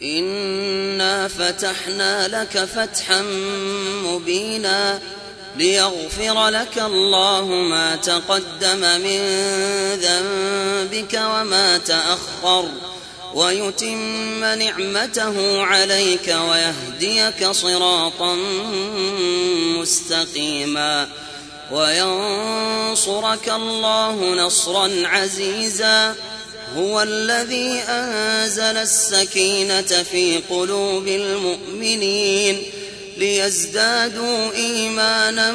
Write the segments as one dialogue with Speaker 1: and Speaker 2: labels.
Speaker 1: إنا فتحنا لك فتحا مبينا ليغفر لك الله ما تقدم من ذنبك وما تأخر ويتم نعمته عليك ويهديك صراطا مستقيما وينصرك الله نصرا عزيزا هو الذي أنزل السكينة في قلوب المؤمنين ليزدادوا إيمانا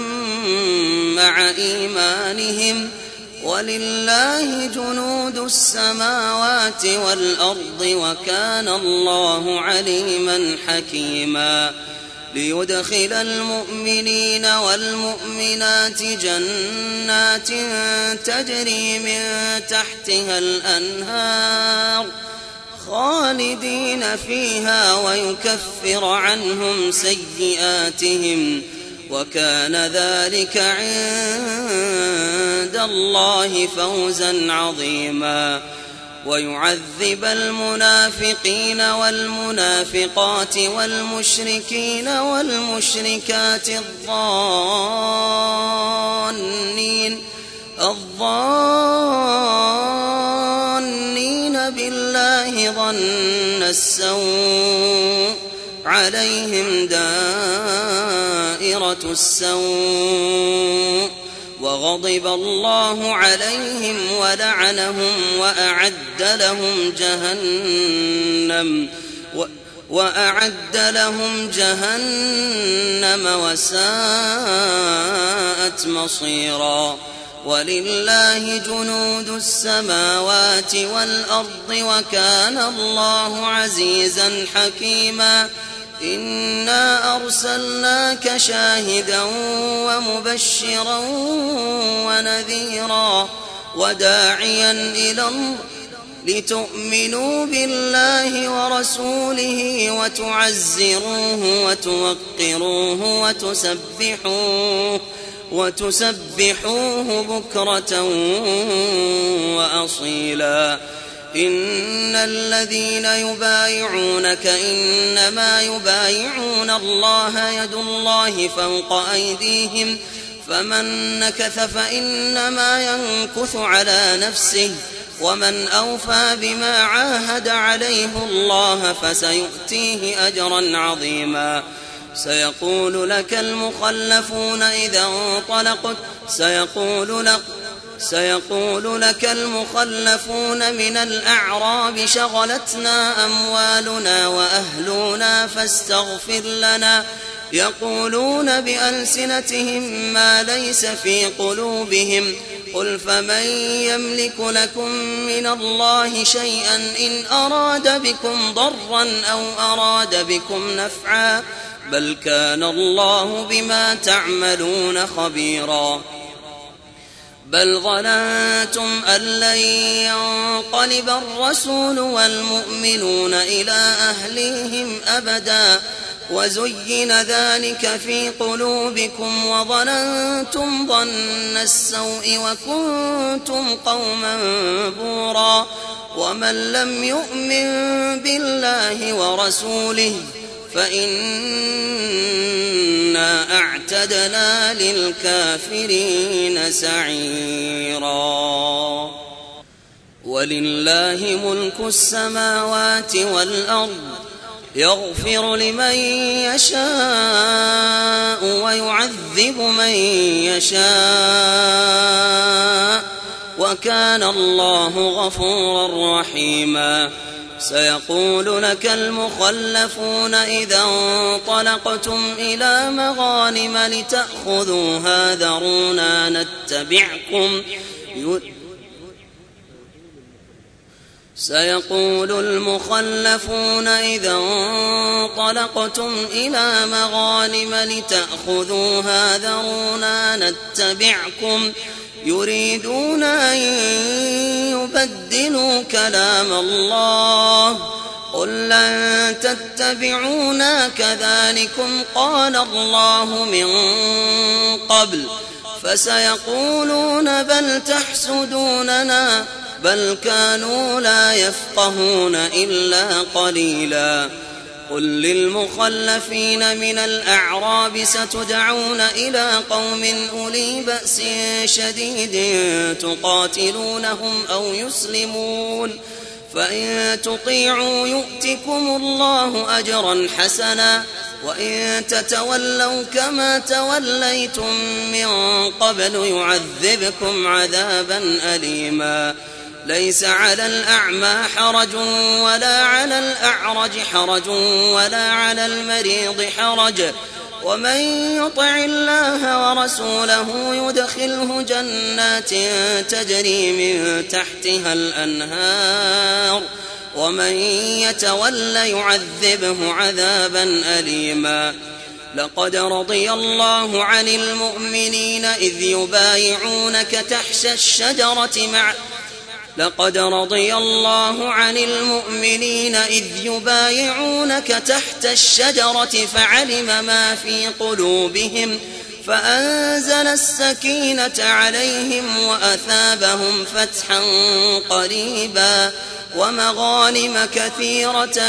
Speaker 1: مع إيمانهم ولله جنود السماوات والأرض وكان الله عليما حكيما ليدخل المؤمنين والمؤمنات جنات تجري من تحتها الأنهار خالدين فيها ويكفر عنهم سيئاتهم وكان ذلك عند الله فوزا عظيما ويعذب المنافقين والمنافقات والمشركين والمشركات الظانين بالله ظن السوء عليهم دائرة السوء وغضب الله عليهم ولعنهم وأعد لهم جهنم وساءت مصيرا ولله جنود السماوات والأرض وكان الله عزيزا حكيما إنا أرسلناك شاهدا ومبشرا ونذيرا وداعيا إلى الله لتؤمنوا بالله ورسوله وتعزروه وتوقروه وتسبحوه بكرة وأصيلا إن الذين يبايعونك إنما يبايعون الله يد الله فوق أيديهم فمن نكث فإنما ينكث على نفسه ومن أوفى بما عاهد عليه الله فسيؤتيه أجرا عظيما سيقول لك المخلفون من الأعراب شغلتنا أموالنا وأهلنا فاستغفر لنا يقولون بألسنتهم ما ليس في قلوبهم قل فمن يملك لكم من الله شيئا إن أراد بكم ضرا أو أراد بكم نفعا بل كان الله بما تعملون خبيرا بل ظننتم أن لن ينقلب الرسول والمؤمنون إلى أهليهم أبدا وزين ذلك في قلوبكم وظننتم ظن السوء وكنتم قوما بورا ومن لم يؤمن بالله ورسوله فإنا أعتدنا للكافرين سعيرا ولله ملك السماوات والأرض يغفر لمن يشاء ويعذب من يشاء وكان الله غفورا رحيما سيقول لك المخلفون إذا انطلقتم إلى مغانم لتأخذوها ذرونا نتبعكم سيقول المخلفون إذا انطلقتم إلى مغانم لتأخذوها ذرونا نتبعكم يريدون أن يبدلوا كلام الله قل لن تتبعونا كذلكم قال الله من قبل فسيقولون بل تحسدوننا بل كانوا لا يفقهون إلا قليلا. قل للمخلفين من الأعراب ستدعون إلى قوم أولي بأس شديد تقاتلونهم أو يسلمون، فإن تطيعوا يؤتكم الله أجرا حسنا، وإن تتولوا كما توليتم من قبل يعذبكم عذابا أليما. ليس على الأعمى حرج ولا على الأعرج حرج ولا على المريض حرج، ومن يطع الله ورسوله يدخله جنات تجري من تحتها الأنهار، ومن يتول يعذبه عذابا أليما. لقد رضي الله عن المؤمنين إذ يبايعونك تحت الشجرة فعلم ما في قلوبهم فأنزل السكينة عليهم وأثابهم فتحا قريبا ومغانم كثيرة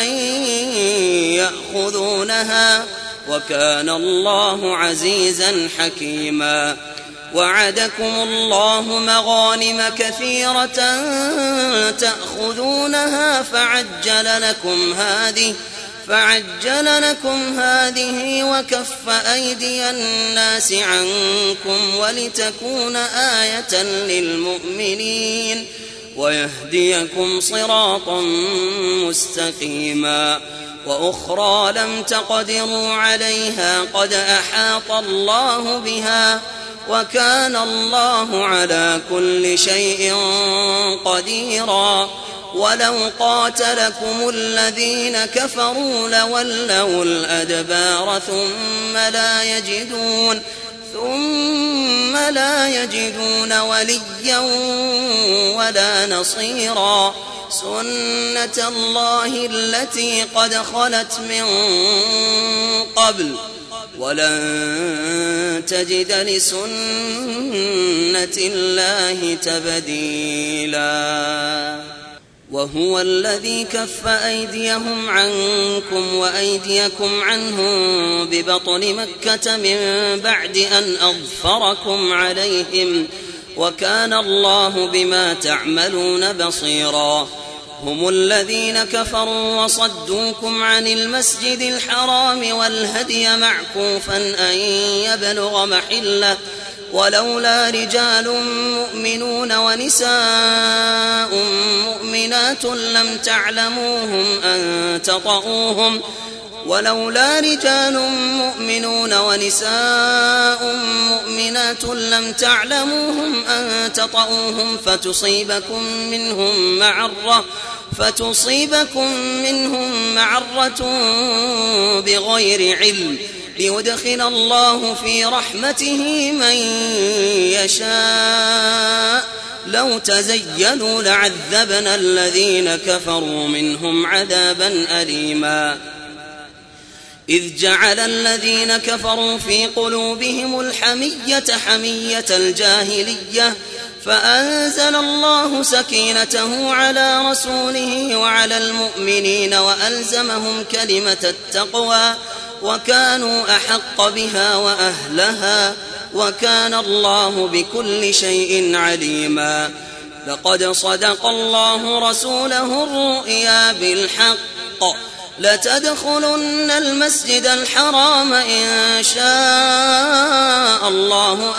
Speaker 1: يأخذونها، وكان الله عزيزا حكيما. وعدكم الله مغانم كثيرة تأخذونها فعجل لكم هذه وكف أيدي الناس عنكم ولتكون آية للمؤمنين ويهديكم صراطا مستقيما. وأخرى لم تقدروا عليها قد أحاط الله بها، وكان الله على كل شيء قديرا. ولو قاتلكم الذين كفروا لولوا الأدبار ثم لا يجدون وليا ولا نصيرا. سنة الله التي قد خلت من قبل ولن تجد لسنة الله تبديلا. وهو الذي كف أيديهم عنكم وأيديكم عنهم ببطن مكة من بعد أن أظفركم عليهم، وكان الله بما تعملون بصيرا. هم الذين كفروا وصدوكم عن المسجد الحرام والهدي معكوفا أن يبلغ محله، ولولا رجال مؤمنون ونساء مؤمنات لم تعلموهم أن تطؤوهم فتصيبكم منهم معرة بغير علم، ليدخل الله في رحمته من يشاء. لو تزيلوا لعذبنا الذين كفروا منهم عذابا أليما. إذ جعل الذين كفروا في قلوبهم الحمية حمية الجاهلية، فأنزل الله سكينته على رسوله وعلى المؤمنين وألزمهم كلمة التقوى، وكانوا أحق بها وأهلها، وكان الله بكل شيء عليما. لقد صدق الله رسوله الرؤيا بالحق، لتدخلن المسجد الحرام إن شاء الله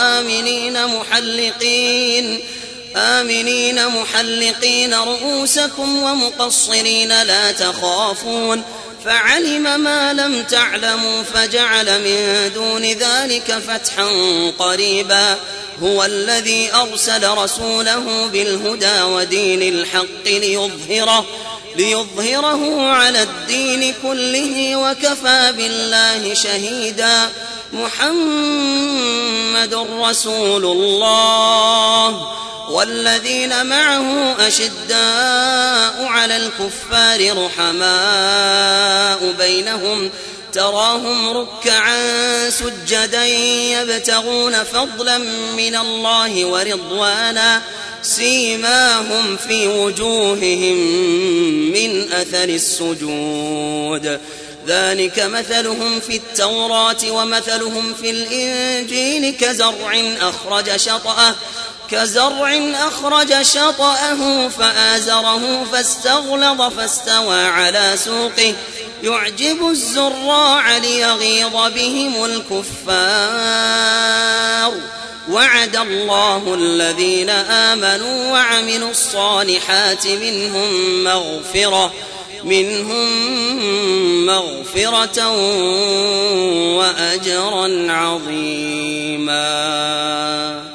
Speaker 1: آمنين محلقين رؤوسكم ومقصرين لا تخافون، فعلم ما لم تعلموا فجعل من دون ذلك فتحا قريبا. هو الذي أرسل رسوله بالهدى ودين الحق ليظهره على الدين كله، وكفى بالله شهيدا. محمد رسول الله والذين معه أشداء على الكفار رحماء بينهم، تراهم ركعا سجدا يبتغون فضلا من الله ورضوانا، سيماهم في وجوههم من أثر السجود ذلك مثلهم في التوراة ومثلهم في الإنجيل كزرع أخرج شطأه فآزره فاستغلظ فاستوى على سوقه يعجب الزراع ليغيظ بهم الكفار وعد الله الذين آمنوا وعملوا الصالحات منهم مغفرة وأجرا عظيما.